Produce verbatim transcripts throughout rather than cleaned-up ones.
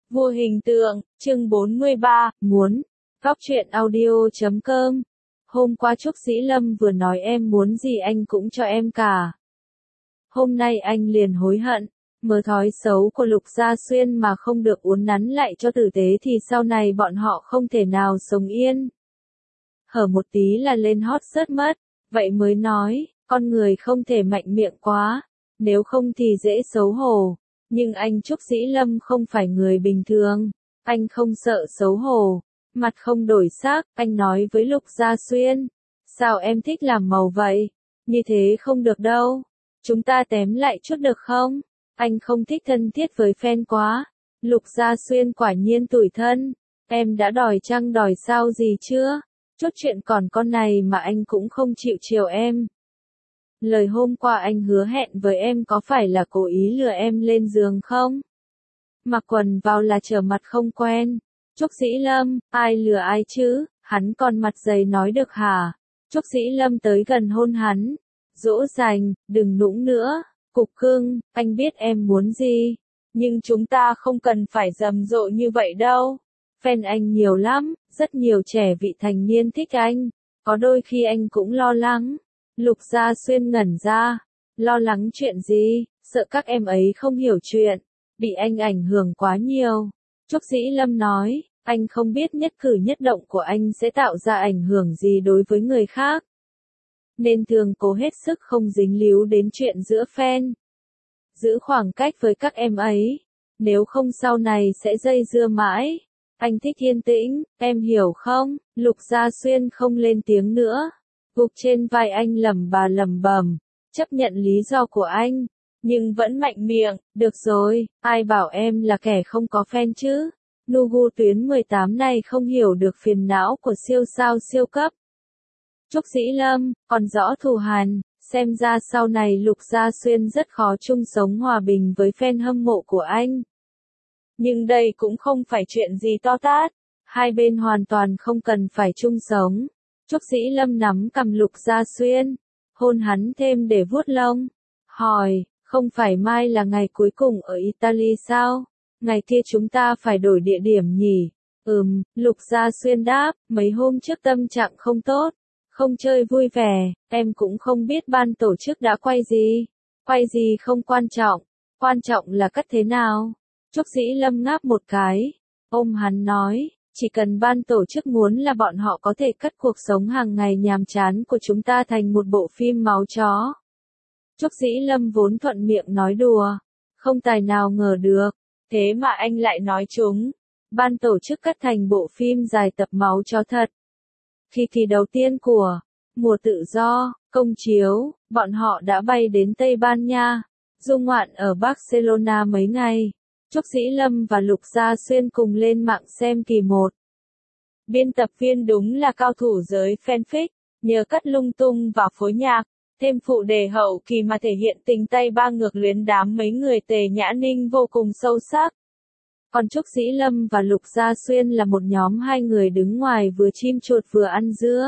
Vua hình tượng, chương bốn mươi ba, muốn. Góc truyện audio chấm com. Hôm qua Trúc Dĩ Lâm vừa nói em muốn gì anh cũng cho em cả. Hôm nay anh liền hối hận, mớ thói xấu của Lục Gia Xuyên mà không được uốn nắn lại cho tử tế thì sau này bọn họ không thể nào sống yên. Hở một tí là lên hot search mất, vậy mới nói, con người không thể mạnh miệng quá, nếu không thì dễ xấu hổ. Nhưng anh Trúc Dĩ Lâm không phải người bình thường, anh không sợ xấu hổ, mặt không đổi sắc, anh nói với Lục Gia Xuyên, sao em thích làm màu vậy, như thế không được đâu, chúng ta tém lại chút được không, anh không thích thân thiết với fan quá. Lục Gia Xuyên quả nhiên tủi thân, em đã đòi chăng đòi sao gì chưa, chốt chuyện còn con này mà anh cũng không chịu chiều em. Lời hôm qua anh hứa hẹn với em có phải là cố ý lừa em lên giường không? Mặc quần vào là trở mặt không quen. Trúc Dĩ Lâm, ai lừa ai chứ, hắn còn mặt dày nói được hả? Trúc Dĩ Lâm tới gần hôn hắn. Dỗ dành, đừng nũng nữa, cục cưng, anh biết em muốn gì. Nhưng chúng ta không cần phải rầm rộ như vậy đâu. Fan anh nhiều lắm, rất nhiều trẻ vị thành niên thích anh. Có đôi khi anh cũng lo lắng. Lục Gia Xuyên ngẩn ra, lo lắng chuyện gì, sợ các em ấy không hiểu chuyện, bị anh ảnh hưởng quá nhiều. Trúc Dĩ Lâm nói, anh không biết nhất cử nhất động của anh sẽ tạo ra ảnh hưởng gì đối với người khác. Nên thường cố hết sức không dính líu đến chuyện giữa fan. Giữ khoảng cách với các em ấy, nếu không sau này sẽ dây dưa mãi. Anh thích yên tĩnh, em hiểu không? Lục Gia Xuyên không lên tiếng nữa. Gục trên vai anh lẩm bà lẩm bẩm, chấp nhận lý do của anh, nhưng vẫn mạnh miệng, được rồi, ai bảo em là kẻ không có fan chứ, Nugu tuyến mười tám này không hiểu được phiền não của siêu sao siêu cấp. Trúc Dĩ Lâm, còn rõ thù hằn, xem ra sau này Lục Gia Xuyên rất khó chung sống hòa bình với fan hâm mộ của anh. Nhưng đây cũng không phải chuyện gì to tát, hai bên hoàn toàn không cần phải chung sống. Trúc Dĩ Lâm nắm cầm Lục Gia Xuyên, hôn hắn thêm để vuốt lông, hỏi, không phải mai là ngày cuối cùng ở Italy sao? Ngày kia chúng ta phải đổi địa điểm nhỉ? Ừm, Lục Gia Xuyên đáp, mấy hôm trước tâm trạng không tốt, không chơi vui vẻ, em cũng không biết ban tổ chức đã quay gì. Quay gì không quan trọng, quan trọng là cắt thế nào? Trúc Dĩ Lâm ngáp một cái, ôm hắn nói. Chỉ cần ban tổ chức muốn là bọn họ có thể cắt cuộc sống hàng ngày nhàm chán của chúng ta thành một bộ phim máu chó. Trúc Dĩ Lâm vốn thuận miệng nói đùa, không tài nào ngờ được, thế mà anh lại nói chúng. Ban tổ chức cắt thành bộ phim dài tập máu chó thật. Khi kỳ đầu tiên của mùa tự do, công chiếu, bọn họ đã bay đến Tây Ban Nha, du ngoạn ở Barcelona mấy ngày. Trúc Dĩ Lâm và Lục Gia Xuyên cùng lên mạng xem kỳ một. Biên tập viên đúng là cao thủ giới fanfic, nhờ cắt lung tung vào phối nhạc, thêm phụ đề hậu kỳ mà thể hiện tình Tây Ba ngược luyến đám mấy người Tề Nhã Ninh vô cùng sâu sắc. Còn Trúc Dĩ Lâm và Lục Gia Xuyên là một nhóm hai người đứng ngoài vừa chim chuột vừa ăn dưa.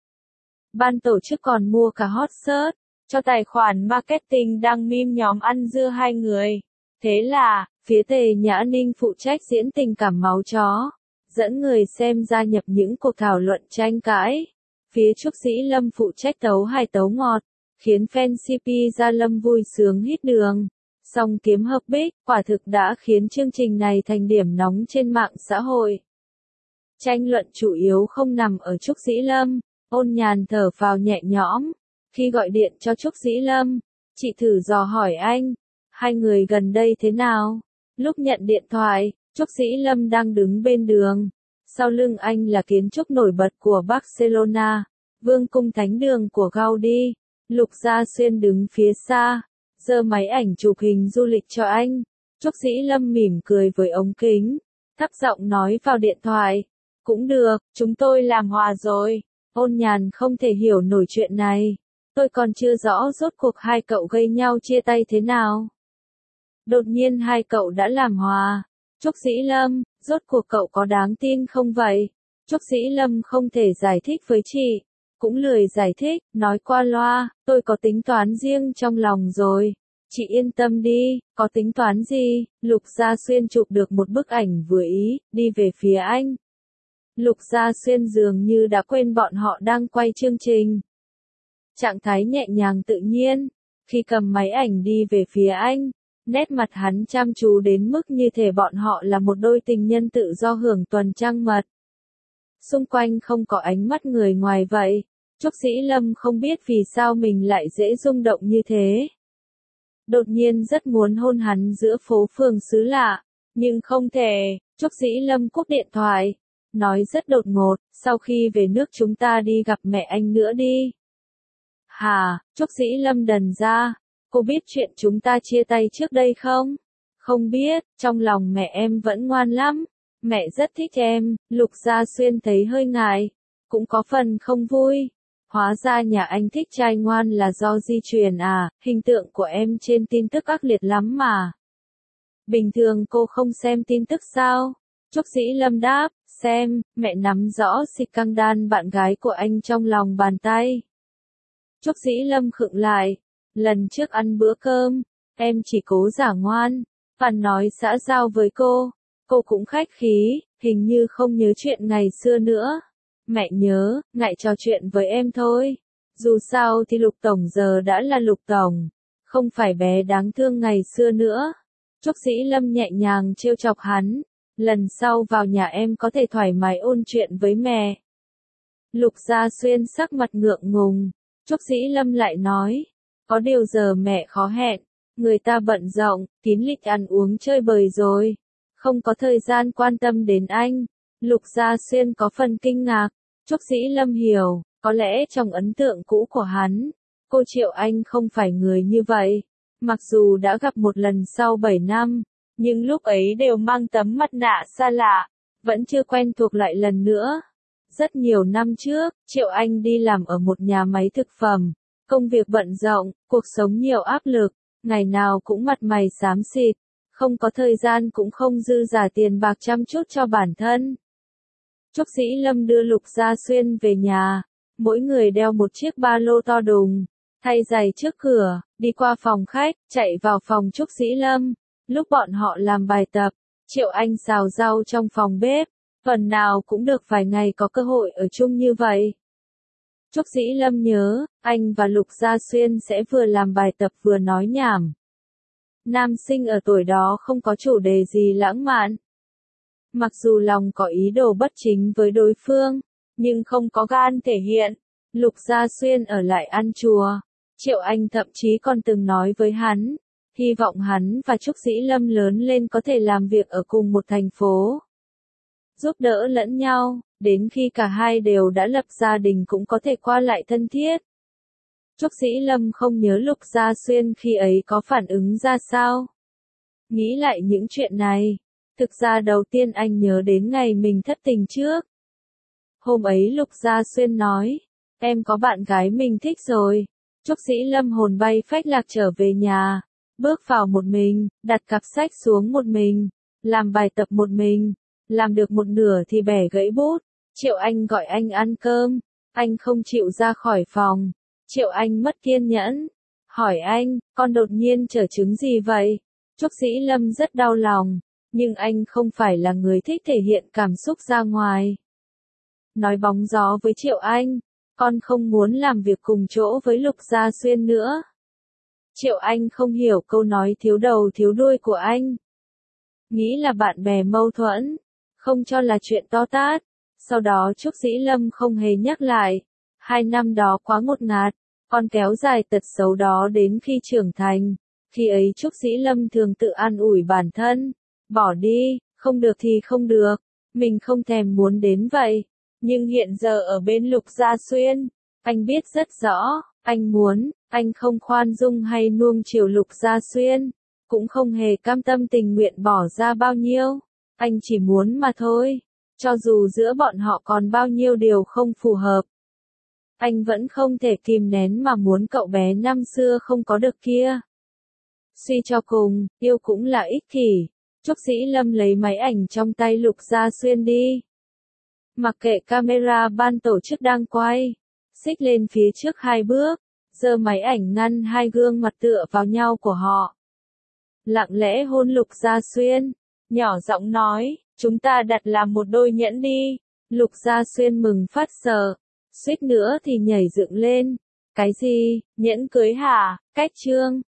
Ban tổ chức còn mua cả hot search, cho tài khoản marketing đăng meme nhóm ăn dưa hai người. Thế là, phía Tề Nhã Ninh phụ trách diễn tình cảm máu chó, dẫn người xem gia nhập những cuộc thảo luận tranh cãi. Phía Trúc Dĩ Lâm phụ trách tấu hài tấu ngọt, khiến fan xê pê Gia Lâm vui sướng hít đường. Song kiếm hợp bích, quả thực đã khiến chương trình này thành điểm nóng trên mạng xã hội. Tranh luận chủ yếu không nằm ở Trúc Dĩ Lâm, Ôn Nhàn thở phào nhẹ nhõm. Khi gọi điện cho Trúc Dĩ Lâm, chị thử dò hỏi anh, hai người gần đây thế nào? Lúc nhận điện thoại, Trúc Dĩ Lâm đang đứng bên đường. Sau lưng anh là kiến trúc nổi bật của Barcelona, vương cung thánh đường của Gaudi. Lục Gia Xuyên đứng phía xa, giơ máy ảnh chụp hình du lịch cho anh. Trúc Dĩ Lâm mỉm cười với ống kính, thấp giọng nói vào điện thoại. Cũng được, chúng tôi làm hòa rồi. Ôn Nhàn không thể hiểu nổi chuyện này. Tôi còn chưa rõ rốt cuộc hai cậu gây nhau chia tay thế nào. Đột nhiên hai cậu đã làm hòa. Trúc Dĩ Lâm, rốt cuộc cậu có đáng tin không vậy? Trúc Dĩ Lâm không thể giải thích với chị, cũng lười giải thích, nói qua loa, tôi có tính toán riêng trong lòng rồi. Chị yên tâm đi, có tính toán gì? Lục Gia Xuyên chụp được một bức ảnh vừa ý, đi về phía anh. Lục Gia Xuyên dường như đã quên bọn họ đang quay chương trình. Trạng thái nhẹ nhàng tự nhiên, khi cầm máy ảnh đi về phía anh, nét mặt hắn chăm chú đến mức như thể bọn họ là một đôi tình nhân tự do hưởng tuần trăng mật. Xung quanh không có ánh mắt người ngoài vậy, Trúc Dĩ Lâm không biết vì sao mình lại dễ rung động như thế. Đột nhiên rất muốn hôn hắn giữa phố phường xứ lạ, nhưng không thể. Trúc Dĩ Lâm cúp điện thoại, nói rất đột ngột, sau khi về nước chúng ta đi gặp mẹ anh nữa đi. Hà, Trúc Dĩ Lâm đần ra, cô biết chuyện chúng ta chia tay trước đây không? Không biết, trong lòng mẹ em vẫn ngoan lắm, mẹ rất thích em. Lục Gia Xuyên thấy hơi ngại, cũng có phần không vui. Hóa ra nhà anh thích trai ngoan là do di truyền à, hình tượng của em trên tin tức ác liệt lắm mà. Bình thường cô không xem tin tức sao? Trúc Dĩ Lâm đáp, xem, mẹ nắm rõ Sikandar bạn gái của anh trong lòng bàn tay. Trúc Dĩ Lâm khựng lại, lần trước ăn bữa cơm, em chỉ cố giả ngoan, và nói xã giao với cô, cô cũng khách khí, hình như không nhớ chuyện ngày xưa nữa. Mẹ nhớ, ngại trò chuyện với em thôi. Dù sao thì Lục Tổng giờ đã là Lục Tổng, không phải bé đáng thương ngày xưa nữa. Trúc Dĩ Lâm nhẹ nhàng trêu chọc hắn, lần sau vào nhà em có thể thoải mái ôn chuyện với mẹ. Lục Gia Xuyên sắc mặt ngượng ngùng, Trúc Dĩ Lâm lại nói, có điều giờ mẹ khó hẹn, người ta bận rộn, kín lịch ăn uống chơi bời rồi, không có thời gian quan tâm đến anh. Lục Gia Xuyên có phần kinh ngạc, Trúc Dĩ Lâm hiểu, có lẽ trong ấn tượng cũ của hắn, cô Triệu Anh không phải người như vậy. Mặc dù đã gặp một lần sau bảy năm, nhưng lúc ấy đều mang tấm mặt nạ xa lạ, vẫn chưa quen thuộc lại lần nữa. Rất nhiều năm trước, Triệu Anh đi làm ở một nhà máy thực phẩm, công việc bận rộn, cuộc sống nhiều áp lực, ngày nào cũng mặt mày xám xịt, không có thời gian cũng không dư giả tiền bạc chăm chút cho bản thân. Trúc Dĩ Lâm đưa Lục Gia Xuyên về nhà, mỗi người đeo một chiếc ba lô to đùng, thay giày trước cửa, đi qua phòng khách, chạy vào phòng Trúc Dĩ Lâm. Lúc bọn họ làm bài tập, Triệu Anh xào rau trong phòng bếp, phần nào cũng được vài ngày có cơ hội ở chung như vậy. Trúc Dĩ Lâm nhớ, anh và Lục Gia Xuyên sẽ vừa làm bài tập vừa nói nhảm. Nam sinh ở tuổi đó không có chủ đề gì lãng mạn. Mặc dù lòng có ý đồ bất chính với đối phương, nhưng không có gan thể hiện. Lục Gia Xuyên ở lại ăn chùa. Triệu Anh thậm chí còn từng nói với hắn, hy vọng hắn và Trúc Dĩ Lâm lớn lên có thể làm việc ở cùng một thành phố, giúp đỡ lẫn nhau, đến khi cả hai đều đã lập gia đình cũng có thể qua lại thân thiết. Trúc Dĩ Lâm không nhớ Lục Gia Xuyên khi ấy có phản ứng ra sao. Nghĩ lại những chuyện này, thực ra đầu tiên anh nhớ đến ngày mình thất tình trước. Hôm ấy Lục Gia Xuyên nói, em có bạn gái mình thích rồi. Trúc Dĩ Lâm hồn bay phách lạc trở về nhà, bước vào một mình, đặt cặp sách xuống một mình, làm bài tập một mình, làm được một nửa thì bẻ gãy bút. Triệu Anh gọi anh ăn cơm, anh không chịu ra khỏi phòng. Triệu Anh mất kiên nhẫn, hỏi anh, con đột nhiên trở chứng gì vậy? Trúc Dĩ Lâm rất đau lòng, nhưng anh không phải là người thích thể hiện cảm xúc ra ngoài. Nói bóng gió với Triệu Anh, con không muốn làm việc cùng chỗ với Lục Gia Xuyên nữa. Triệu Anh không hiểu câu nói thiếu đầu thiếu đuôi của anh. Nghĩ là bạn bè mâu thuẫn, không cho là chuyện to tát. Sau đó Trúc Dĩ Lâm không hề nhắc lại. Hai năm đó quá ngột ngạt, con kéo dài tật xấu đó đến khi trưởng thành. Khi ấy Trúc Dĩ Lâm thường tự an ủi bản thân, bỏ đi, không được thì không được, mình không thèm muốn đến vậy. Nhưng hiện giờ ở bên Lục Gia Xuyên, anh biết rất rõ, anh muốn, anh không khoan dung hay nuông chiều Lục Gia Xuyên, cũng không hề cam tâm tình nguyện bỏ ra bao nhiêu, anh chỉ muốn mà thôi, cho dù giữa bọn họ còn bao nhiêu điều không phù hợp. Anh vẫn không thể kìm nén mà muốn cậu bé năm xưa không có được kia. Suy cho cùng, yêu cũng là ích kỷ. Trúc Dĩ Lâm lấy máy ảnh trong tay Lục Gia Xuyên đi. Mặc kệ camera ban tổ chức đang quay, xích lên phía trước hai bước, giơ máy ảnh ngăn hai gương mặt tựa vào nhau của họ. Lặng lẽ hôn Lục Gia Xuyên, nhỏ giọng nói, chúng ta đặt làm một đôi nhẫn đi. Lục Gia Xuyên mừng phát sợ, suýt nữa thì nhảy dựng lên. Cái gì, nhẫn cưới hả? Cách trương.